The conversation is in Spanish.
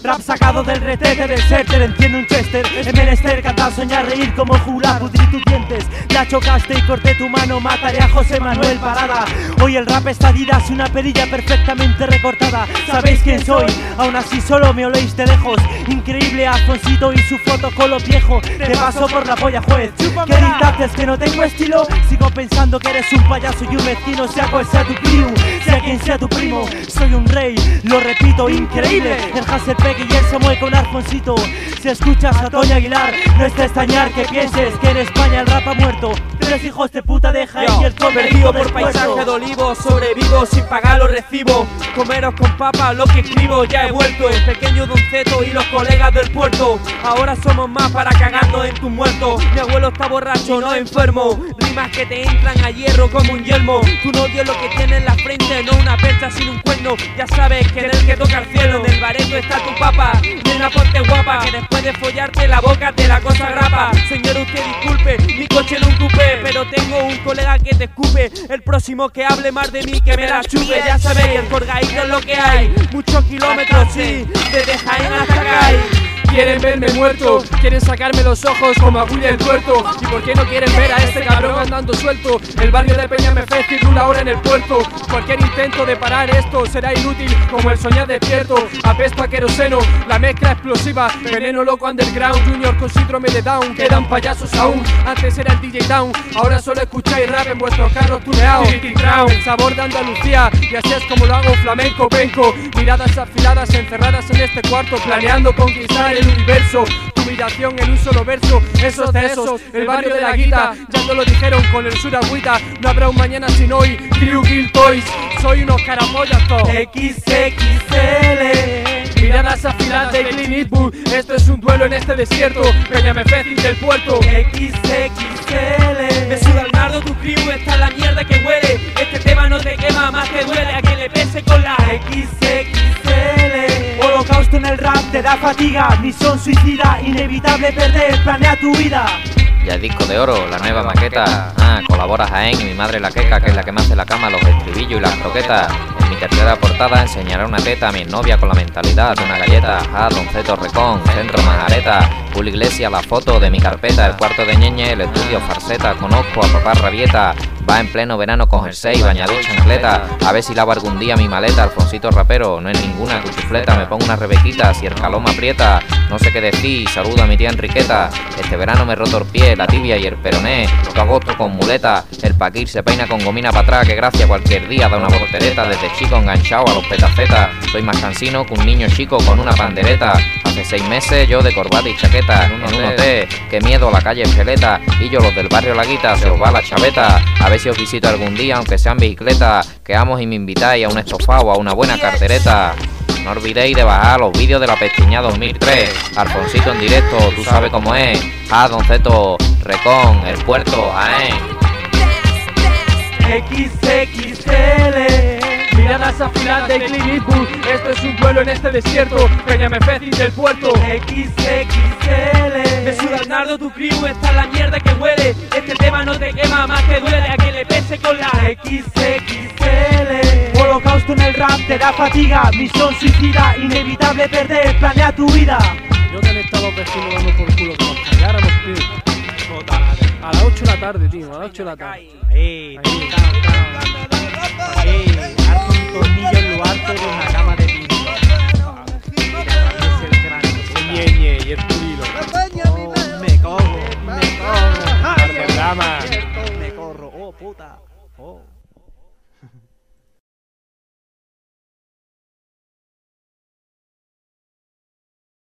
Rap sacado del retete del Serter, entiendo un Chester. En menester cantar, soñar, reír como Jula, pudrir tus dientes. La chocaste y corté tu mano, mataré a José Manuel Parada. Hoy el rap está Adidas, una perilla perfectamente recortada. ¿Sabéis quién soy? Aún así solo me oléis de lejos. Increíble Alfonsito y su protocolo viejo. Te paso por la polla, juez. ¿Qué dictaste? Que no tengo estilo. Sigo pensando que eres un payaso y un mezquino. Sea cual sea tu crew, sea quien sea tu primo. Soy un rey, lo repito, increíble. El Hasselbeck y el Samuel con Alfonsito. Si escuchas a Toño Aguilar, no es de extrañar que pienses que en España el rap ha muerto. Tres hijos de puta de Jaén y el convertido por paisaje de olivos. Sobrevivo sin pagar los recibos. Comeros con papa lo que escribo. Ya he vuelto, el pequeño Don Zeto y los colegas del puerto. Ahora somos más para cagarnos en tus muertos. Mi abuelo está borracho, no enfermo. Rimas que te entran a hierro como un yelmo. Tu novio es lo que tiene en la frente, no una percha sin un cuerno. Ya sabes que en el que toca el cielo, en el bareto está tu papa. Nena, ponte guapa, que después de follarte la boca te la cosa grapa. Señor, usted disculpe, mi coche no un coupé, pero tengo un colega que te escupe. El próximo que hable más de mí que me la chupe. Ya sabéis, el colgadito es lo que hay. Muchos kilómetros, sí, desde Jaén hasta Cádiz. Quieren verme muerto, quieren sacarme los ojos como a Willy el Tuerto. ¿Y por qué no quieren ver a este cabrón andando suelto? El barrio de Peñamefé circula ahora en el puerto. Cualquier intento de parar esto será inútil como el soñar despierto. Apesto a queroseno, la mezcla explosiva. Veneno loco underground, Junior con síndrome de Down. Quedan payasos aún, antes era el DJ Down. Ahora solo escucháis rap en vuestros carros tuneados. El sabor de Andalucía, y así es como lo hago flamenco penco. Miradas afiladas encerradas en este cuarto, planeando conquistar el universo. Tu humillación en un solo verso, esos de esos, el barrio de la guita. Ya no lo dijeron con el sur agüita. No habrá un mañana sin hoy, Crew Kill Toys. Soy unos carapollas todos. XXL. Miradas afiladas de Clint Eastwood. Esto es un duelo en este desierto. Peñamefé del puerto. XXL. Me suda el nardo tu crew, esta es la mierda que huele. Este tema no te quema, más te duele a que le pese con la XXL. Holocausto en el rap te da fatiga. Misión suicida, inevitable perder, planea tu vida. Ya el disco de oro, la nueva maqueta. Colabora Jaén y mi madre la queca, que es la que me hace la cama, los estribillos y las croquetas. En mi tercera portada enseñaré una teta a mi novia con la mentalidad de una galleta. Don Zeto Recón, Centro Majareta. Julio Iglesias, la foto de mi carpeta. El cuarto de Ñeñe, el estudio Farseta. Conozco a papá Rabieta. Va en pleno verano con jersey, bañador, chancleta. A ver si lavo algún día mi maleta. Alfonsito rapero, no es ninguna cuchufleta. Me pongo una rebequita si el calor me aprieta. No sé qué decir, saludo a mi tía Enriqueta. Este verano me he roto el pie, la tibia y el peroné. Todo agosto con muleta. El paquir se peina con gomina para atrás, que gracia cualquier día da una voltereta. Desde chico enganchado a los petacetas. Soy más cansino que un niño chico con una pandereta. Hace 6 meses yo de corbata y chaqueta en un hotel. Qué miedo, la calle es peleta. Y yo los del barrio La Guita, se os va la chaveta. A ver si os visito algún día, aunque sea en bicicleta. Quedamos y me invitáis a un estofado, a una buena cartereta. No olvidéis de bajar los vídeos de la Pestiña 2003. Alfonsito en directo, tú sabes cómo es. Don Zeto Recón, el puerto, Jaén. XXL. Miradas afiladas de Clint Eastwood. Esto es un duelo en este desierto. Peñamefé del puerto. XXL. Me suda el nardo tu crew, esta es la mierda que huele. Este tema no te quema, más te duele a que le pese con la XXL. Holocausto en el rap te da fatiga. Misión suicida, inevitable perder, planea tu vida. Yo te han estado los vecinos dando por culo que nos calláramos, tío. A las 8 de la tarde, tío, a las 8 de la tarde. Ahí, harto un tornillo